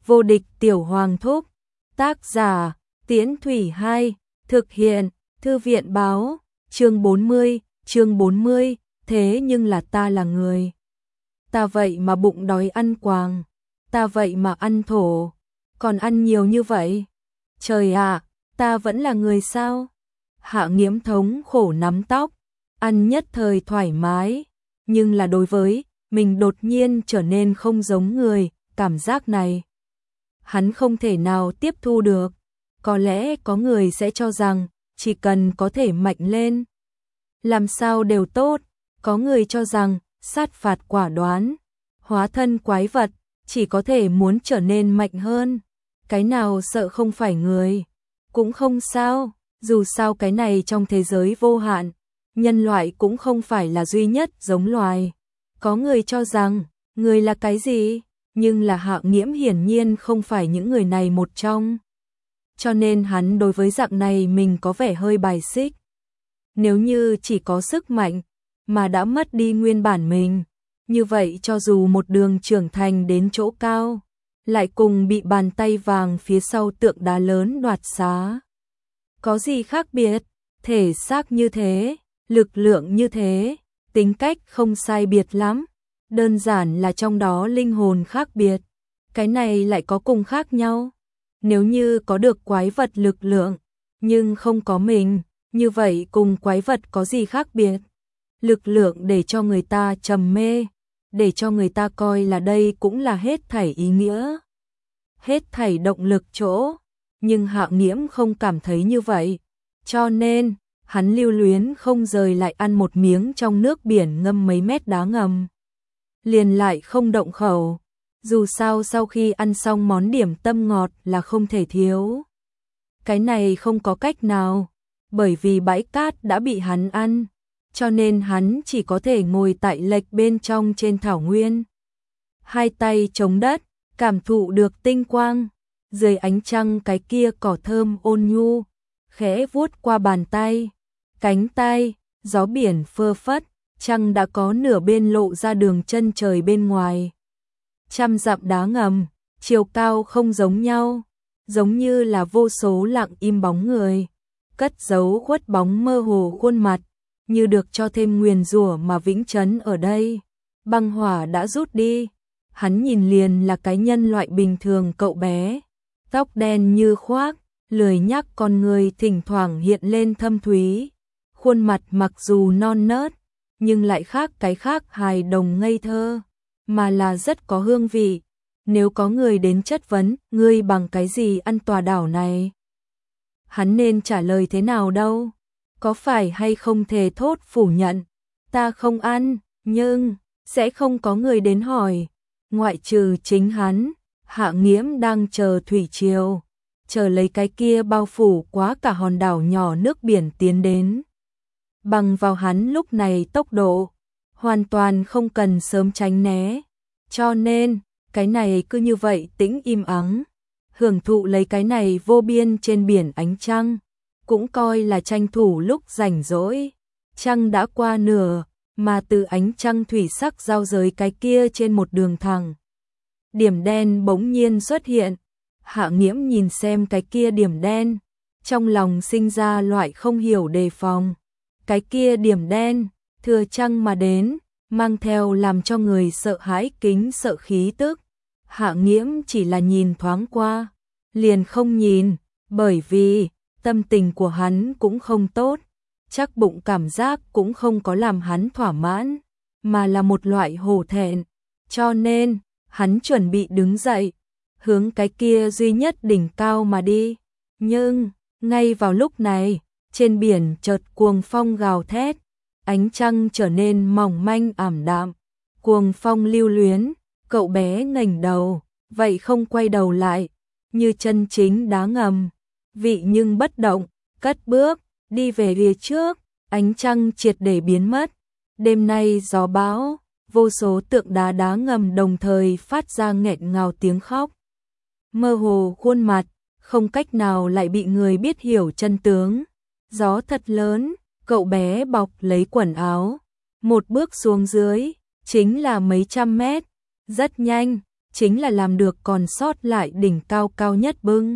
Vô địch tiểu hoàng thúc. Tác giả, Tiễn Thủy 2, thực hiện, Thư viện báo, chương 40, thế nhưng là ta là người. Ta vậy mà bụng đói ăn quàng, ta vậy mà ăn thổ, còn ăn nhiều như vậy. Trời ạ, ta vẫn là người sao? Hạ Nghiễm thống khổ nắm tóc, ăn nhất thời thoải mái, nhưng là đối với mình đột nhiên trở nên không giống người, cảm giác này hắn không thể nào tiếp thu được. Có lẽ có người sẽ cho rằng chỉ cần có thể mạnh lên, làm sao đều tốt. Có người cho rằng sát phạt quả đoán, hóa thân quái vật, chỉ có thể muốn trở nên mạnh hơn. Cái nào sợ không phải người, cũng không sao, dù sao cái này trong thế giới vô hạn, nhân loại cũng không phải là duy nhất giống loài. Có người cho rằng, người là cái gì? Nhưng là Hạ Nghiễm hiển nhiên không phải những người này một trong. Cho nên hắn đối với dạng này mình có vẻ hơi bài xích. Nếu như chỉ có sức mạnh, mà đã mất đi nguyên bản mình, như vậy cho dù một đường trưởng thành đến chỗ cao, lại cùng bị bàn tay vàng phía sau tượng đá lớn đoạt xá. Có gì khác biệt? Thể xác như thế, lực lượng như thế, tính cách không sai biệt lắm. Đơn giản là trong đó linh hồn khác biệt. Cái này lại có cùng khác nhau. Nếu như có được quái vật lực lượng, nhưng không có mình, như vậy cùng quái vật có gì khác biệt? Lực lượng để cho người ta trầm mê, để cho người ta coi là đây cũng là hết thảy ý nghĩa, hết thảy động lực chỗ. Nhưng Hạ Nghiễm không cảm thấy như vậy. Cho nên, hắn lưu luyến không rời lại ăn một miếng trong nước biển ngâm mấy mét đá ngầm. Liền lại không động khẩu. Dù sao sau khi ăn xong món điểm tâm ngọt là không thể thiếu. Cái này không có cách nào, bởi vì bãi cát đã bị hắn ăn, cho nên hắn chỉ có thể ngồi tại lệch bên trong trên thảo nguyên. Hai tay chống đất, cảm thụ được tinh quang, dưới ánh trăng cái kia cỏ thơm ôn nhu, khẽ vuốt qua bàn tay, cánh tay, gió biển phơ phất, trăng đã có nửa bên lộ ra đường chân trời bên ngoài. Trăm dặm đá ngầm, chiều cao không giống nhau, giống như là vô số lặng im bóng người, cất giấu khuất bóng mơ hồ khuôn mặt, như được cho thêm nguyền rủa mà vĩnh trấn ở đây. Băng hỏa đã rút đi, hắn nhìn liền là cái nhân loại bình thường cậu bé, tóc đen như khoác, lười nhác con người thỉnh thoảng hiện lên thâm thúy, khuôn mặt mặc dù non nớt, nhưng lại khác cái khác hài đồng ngây thơ, mà là rất có hương vị. Nếu có người đến chất vấn, ngươi bằng cái gì ăn tòa đảo này? Hắn nên trả lời thế nào đâu? Có phải hay không thề thốt phủ nhận, ta không ăn, nhưng sẽ không có người đến hỏi. Ngoại trừ chính hắn, Hạ Nghiễm đang chờ thủy triều, chờ lấy cái kia bao phủ quá cả hòn đảo nhỏ nước biển tiến đến. Bằng vào hắn lúc này tốc độ, hoàn toàn không cần sớm tránh né. Cho nên, cái này cứ như vậy tĩnh im ắng, hưởng thụ lấy cái này vô biên trên biển ánh trăng, cũng coi là tranh thủ lúc rảnh rỗi. Trăng đã qua nửa, mà từ ánh trăng thủy sắc giao giới cái kia trên một đường thẳng. Điểm đen bỗng nhiên xuất hiện, Hạ Nghiễm nhìn xem cái kia điểm đen, trong lòng sinh ra loại không hiểu đề phòng. Cái kia điểm đen, thừa trăng mà đến, mang theo làm cho người sợ hãi kính sợ khí tức. Hạ Nghiễm chỉ là nhìn thoáng qua, liền không nhìn, bởi vì tâm tình của hắn cũng không tốt, chắc bụng cảm giác cũng không có làm hắn thỏa mãn, mà là một loại hổ thẹn. Cho nên, hắn chuẩn bị đứng dậy, hướng cái kia duy nhất đỉnh cao mà đi. Nhưng, ngay vào lúc này, trên biển chợt cuồng phong gào thét, ánh trăng trở nên mỏng manh ảm đạm, cuồng phong lưu luyến, cậu bé ngẩng đầu, vậy không quay đầu lại, như chân chính đá ngầm, vị nhưng bất động, cất bước, đi về phía trước, ánh trăng triệt để biến mất. Đêm nay gió bão, vô số tượng đá đá ngầm đồng thời phát ra nghẹn ngào tiếng khóc. Mơ hồ khuôn mặt, không cách nào lại bị người biết hiểu chân tướng. Gió thật lớn, cậu bé bọc lấy quần áo, một bước xuống dưới, chính là mấy trăm mét. Rất nhanh, chính là làm được còn sót lại đỉnh cao cao nhất bưng.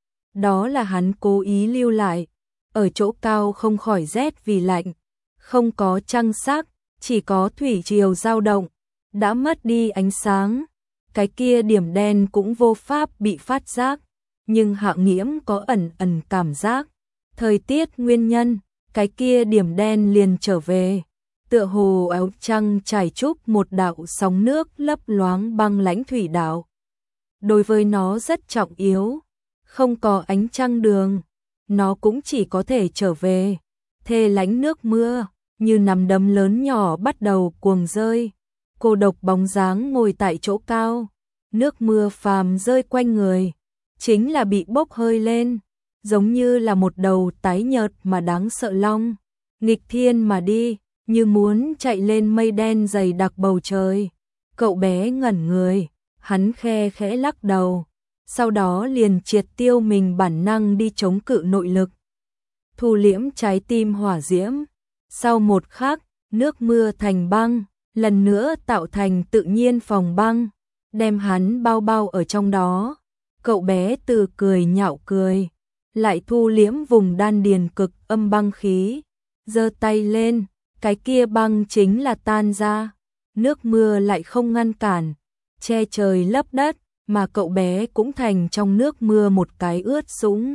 Đó là hắn cố ý lưu lại, ở chỗ cao không khỏi rét vì lạnh, không có trăng sắc, chỉ có thủy triều dao động, đã mất đi ánh sáng, cái kia điểm đen cũng vô pháp bị phát giác, nhưng Hạ Nghiễm có ẩn ẩn cảm giác, thời tiết nguyên nhân, cái kia điểm đen liền trở về, tựa hồ áo trăng trải trúc một đạo sóng nước lấp loáng băng lãnh thủy đạo. Đối với nó rất trọng yếu, không có ánh trăng đường, nó cũng chỉ có thể trở về, thê lánh nước mưa, như nắm đấm lớn nhỏ bắt đầu cuồng rơi, cô độc bóng dáng ngồi tại chỗ cao, nước mưa phàm rơi quanh người, chính là bị bốc hơi lên, giống như là một đầu tái nhợt mà đáng sợ long, nghịch thiên mà đi, như muốn chạy lên mây đen dày đặc bầu trời. Cậu bé ngẩn người, hắn khe khẽ lắc đầu, sau đó liền triệt tiêu mình bản năng đi chống cự nội lực, thu liễm trái tim hỏa diễm. Sau một khắc, nước mưa thành băng, lần nữa tạo thành tự nhiên phòng băng, đem hắn bao bao ở trong đó. Cậu bé từ cười nhạo cười, lại thu liễm vùng đan điền cực âm băng khí, giơ tay lên, cái kia băng chính là tan ra, nước mưa lại không ngăn cản, che trời lấp đất, mà cậu bé cũng thành trong nước mưa một cái ướt sũng.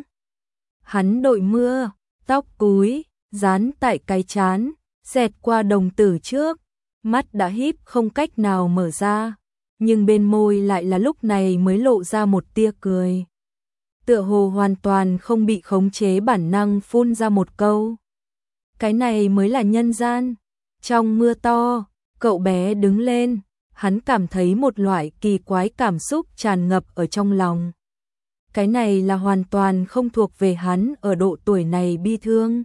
Hắn đội mưa, tóc cúi, dán tại cái trán, xẹt qua đồng tử trước, mắt đã híp không cách nào mở ra, nhưng bên môi lại là lúc này mới lộ ra một tia cười. Tựa hồ hoàn toàn không bị khống chế bản năng phun ra một câu. Cái này mới là nhân gian. Trong mưa to, cậu bé đứng lên, hắn cảm thấy một loại kỳ quái cảm xúc tràn ngập ở trong lòng. Cái này là hoàn toàn không thuộc về hắn ở độ tuổi này bi thương.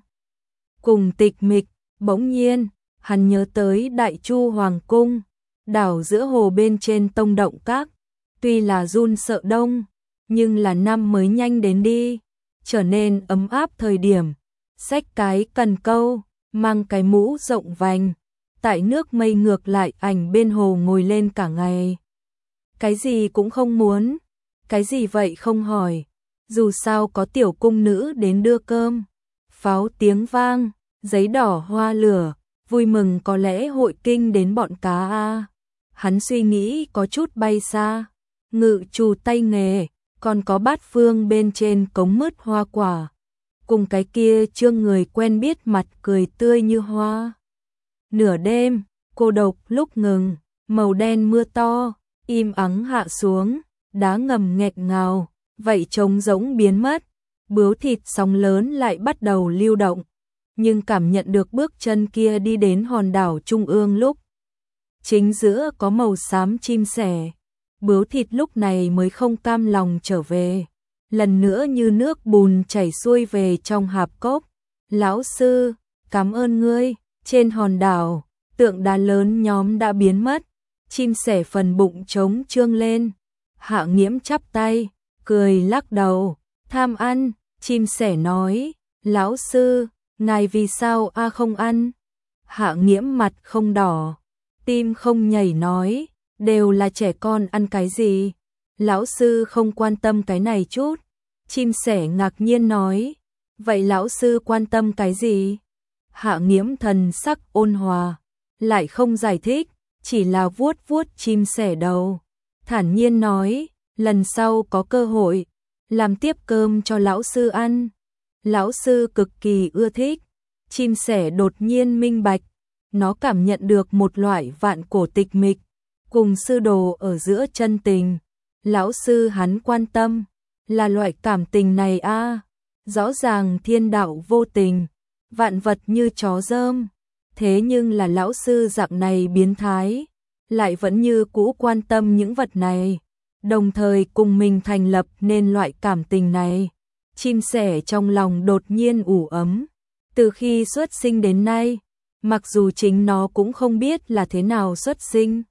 Cùng tịch mịch, bỗng nhiên, hắn nhớ tới Đại Chu Hoàng Cung, đảo giữa hồ bên trên Tông Động Các, tuy là run sợ đông, nhưng là năm mới nhanh đến đi, trở nên ấm áp thời điểm, xách cái cần câu, mang cái mũ rộng vành, tại nước mây ngược lại ảnh bên hồ ngồi lên cả ngày. Cái gì cũng không muốn, cái gì vậy không hỏi, dù sao có tiểu cung nữ đến đưa cơm, pháo tiếng vang, giấy đỏ hoa lửa, vui mừng có lẽ hội kinh đến bọn cá a. Hắn suy nghĩ có chút bay xa, ngự trù tay nghề, còn có bát phương bên trên cống mứt hoa quả, cùng cái kia trương người quen biết mặt cười tươi như hoa. Nửa đêm, cô độc lúc ngừng, màu đen mưa to, im ắng hạ xuống, đá ngầm nghẹt ngào, vậy trống rỗng biến mất, bướu thịt sóng lớn lại bắt đầu lưu động, nhưng cảm nhận được bước chân kia đi đến hòn đảo trung ương lúc. Chính giữa có màu xám chim sẻ, bướu thịt lúc này mới không cam lòng trở về, lần nữa như nước bùn chảy xuôi về trong hạp cốc. Lão sư, cảm ơn ngươi. Trên hòn đảo, tượng đá lớn nhóm đã biến mất, chim sẻ phần bụng trống trương lên. Hạ Nghiễm chắp tay, cười lắc đầu, tham ăn, chim sẻ nói, lão sư, ngài vì sao không ăn? Hạ Nghiễm mặt không đỏ, tim không nhảy nói, đều là trẻ con ăn cái gì? Lão sư không quan tâm cái này chút. Chim sẻ ngạc nhiên nói, vậy lão sư quan tâm cái gì? Hạ Nghiễm thần sắc ôn hòa, lại không giải thích, chỉ là vuốt vuốt chim sẻ đầu, thản nhiên nói, lần sau có cơ hội, làm tiếp cơm cho lão sư ăn. Lão sư cực kỳ ưa thích. Chim sẻ đột nhiên minh bạch, nó cảm nhận được một loại vạn cổ tịch mịch, cùng sư đồ ở giữa chân tình. Lão sư hắn quan tâm, là loại cảm tình này a. Rõ ràng thiên đạo vô tình, vạn vật như chó dơm, thế nhưng là lão sư dạng này biến thái, lại vẫn như cũ quan tâm những vật này, đồng thời cùng mình thành lập nên loại cảm tình này. Chim sẻ trong lòng đột nhiên ủ ấm, từ khi xuất sinh đến nay, mặc dù chính nó cũng không biết là thế nào xuất sinh.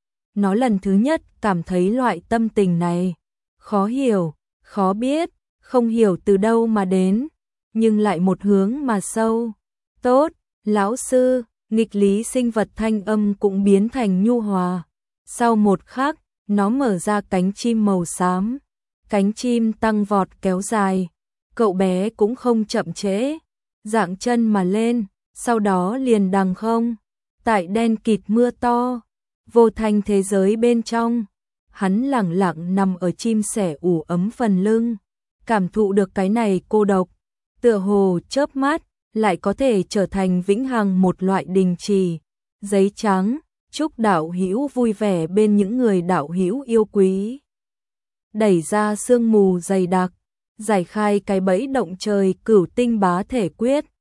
Nó lần thứ nhất cảm thấy loại tâm tình này, khó hiểu, khó biết, không hiểu từ đâu mà đến, nhưng lại một hướng mà sâu. Tốt, lão sư, nghịch lý sinh vật thanh âm cũng biến thành nhu hòa. Sau một khắc, Nó mở ra cánh chim màu xám, cánh chim tăng vọt kéo dài, cậu bé cũng không chậm trễ, dạng chân mà lên, sau đó liền đằng không, tại đen kịt mưa to, vô thanh thế giới bên trong, hắn lẳng lặng nằm ở chim sẻ ủ ấm phần lưng, cảm thụ được cái này cô độc, tựa hồ chớp mắt, lại có thể trở thành vĩnh hằng một loại đình trì, giấy trắng, chúc đạo hữu vui vẻ bên những người đạo hữu yêu quý. Đẩy ra sương mù dày đặc, giải khai cái bẫy động trời cửu tinh bá thể quyết,